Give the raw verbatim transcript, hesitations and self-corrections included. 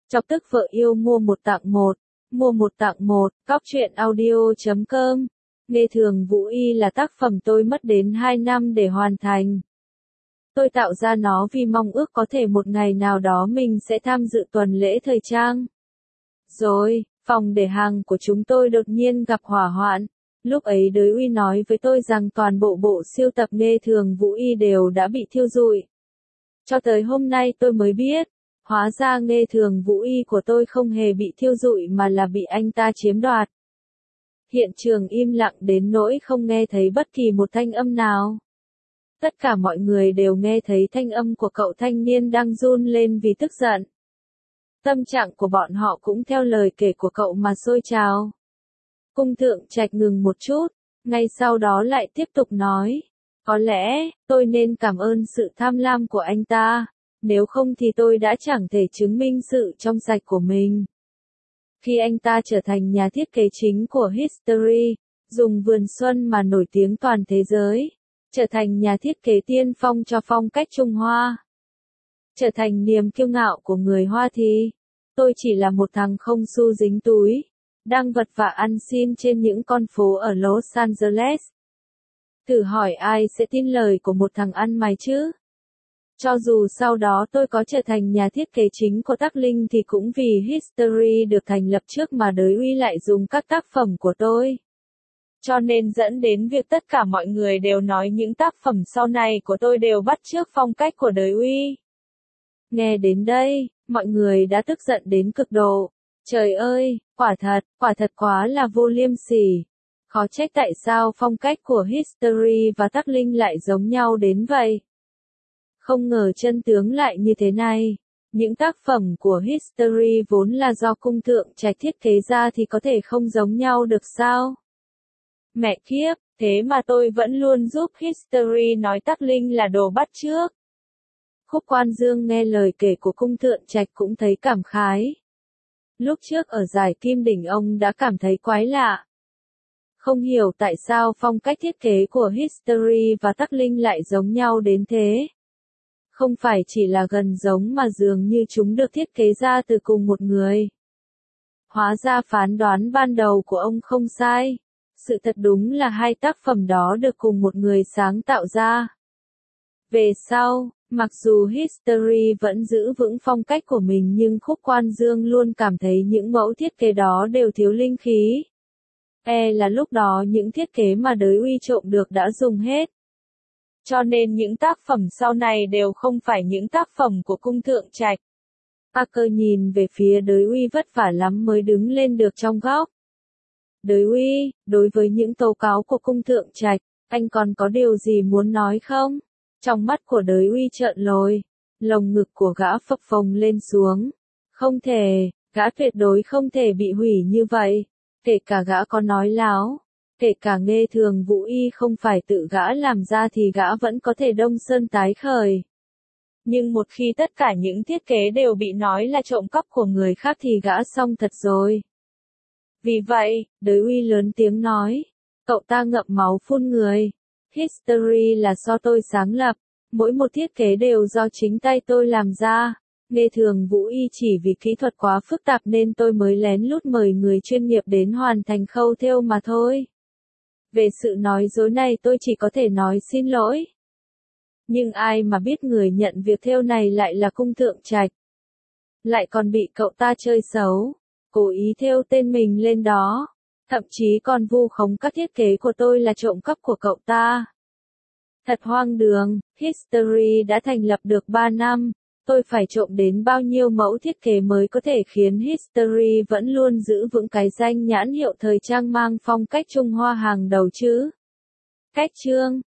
Chọc tức vợ yêu mua một tặng một, mua một tặng một, cóc truyện audio chấm com. Nghe thường Vũ Y là tác phẩm tôi mất đến hai năm để hoàn thành. Tôi tạo ra nó vì mong ước có thể một ngày nào đó mình sẽ tham dự tuần lễ thời trang. Rồi, phòng để hàng của chúng tôi đột nhiên gặp hỏa hoạn. Lúc ấy đới Uy nói với tôi rằng toàn bộ bộ siêu tập Nghe thường Vũ Y đều đã bị thiêu rụi. Cho tới hôm nay tôi mới biết, hóa ra Nghe thường Vũ Y của tôi không hề bị thiêu rụi mà là bị anh ta chiếm đoạt. Hiện trường im lặng đến nỗi không nghe thấy bất kỳ một thanh âm nào. Tất cả mọi người đều nghe thấy thanh âm của cậu thanh niên đang run lên vì tức giận. Tâm trạng của bọn họ cũng theo lời kể của cậu mà sôi trào. Cung Thượng Trạch ngừng một chút, ngay sau đó lại tiếp tục nói. Có lẽ, tôi nên cảm ơn sự tham lam của anh ta, nếu không thì tôi đã chẳng thể chứng minh sự trong sạch của mình. Khi anh ta trở thành nhà thiết kế chính của History, dùng vườn xuân mà nổi tiếng toàn thế giới, trở thành nhà thiết kế tiên phong cho phong cách Trung Hoa, trở thành niềm kiêu ngạo của người Hoa thì, tôi chỉ là một thằng không xu dính túi, đang vật vã ăn xin trên những con phố ở Los Angeles. Thử hỏi ai sẽ tin lời của một thằng ăn mày chứ? Cho dù sau đó tôi có trở thành nhà thiết kế chính của Tắc Linh thì cũng vì History được thành lập trước mà đới Uy lại dùng các tác phẩm của tôi. Cho nên dẫn đến việc tất cả mọi người đều nói những tác phẩm sau này của tôi đều bắt chước phong cách của đới Uy. Nghe đến đây, mọi người đã tức giận đến cực độ. Trời ơi, quả thật, quả thật quá là vô liêm sỉ. Khó trách tại sao phong cách của History và Tắc Linh lại giống nhau đến vậy. Không ngờ chân tướng lại như thế này. Những tác phẩm của History vốn là do Cung Thượng Trạch thiết kế ra thì có thể không giống nhau được sao? Mẹ kiếp, thế mà tôi vẫn luôn giúp History nói Tắc Linh là đồ bắt chước. Khúc Quan Dương nghe lời kể của Cung Thượng Trạch cũng thấy cảm khái. Lúc trước ở giải Kim Đỉnh ông đã cảm thấy quái lạ. Không hiểu tại sao phong cách thiết kế của History và Tắc Linh lại giống nhau đến thế. Không phải chỉ là gần giống mà dường như chúng được thiết kế ra từ cùng một người. Hóa ra phán đoán ban đầu của ông không sai. Sự thật đúng là hai tác phẩm đó được cùng một người sáng tạo ra. Về sau, mặc dù History vẫn giữ vững phong cách của mình nhưng Khúc Quan Dương luôn cảm thấy những mẫu thiết kế đó đều thiếu linh khí. E là lúc đó những thiết kế mà đới Uy trộm được đã dùng hết. Cho nên những tác phẩm sau này đều không phải những tác phẩm của Cung Thượng Trạch. Parker nhìn về phía đới Uy vất vả lắm mới đứng lên được trong góc. Đới Uy, đối với những tố cáo của Cung Thượng Trạch, anh còn có điều gì muốn nói không? Trong mắt của đới Uy trợn lồi, lồng ngực của gã phập phồng lên xuống. Không thể, gã tuyệt đối không thể bị hủy như vậy, kể cả gã có nói láo. Kể cả Nghe thường Vũ Y không phải tự gã làm ra thì gã vẫn có thể đông sơn tái khởi. Nhưng một khi tất cả những thiết kế đều bị nói là trộm cắp của người khác thì gã xong thật rồi. Vì vậy, đới Uy lớn tiếng nói, cậu ta ngậm máu phun người. History là do tôi sáng lập, mỗi một thiết kế đều do chính tay tôi làm ra. Nghe thường Vũ Y chỉ vì kỹ thuật quá phức tạp nên tôi mới lén lút mời người chuyên nghiệp đến hoàn thành khâu thêu mà thôi. Về sự nói dối này tôi chỉ có thể nói xin lỗi. Nhưng ai mà biết người nhận việc thêu này lại là Cung Thượng Trạch. Lại còn bị cậu ta chơi xấu, cố ý thêu tên mình lên đó. Thậm chí còn vu khống các thiết kế của tôi là trộm cắp của cậu ta. Thật hoang đường, History đã thành lập được ba năm. Tôi phải trộm đến bao nhiêu mẫu thiết kế mới có thể khiến History vẫn luôn giữ vững cái danh nhãn hiệu thời trang mang phong cách Trung Hoa hàng đầu chứ? Cách chương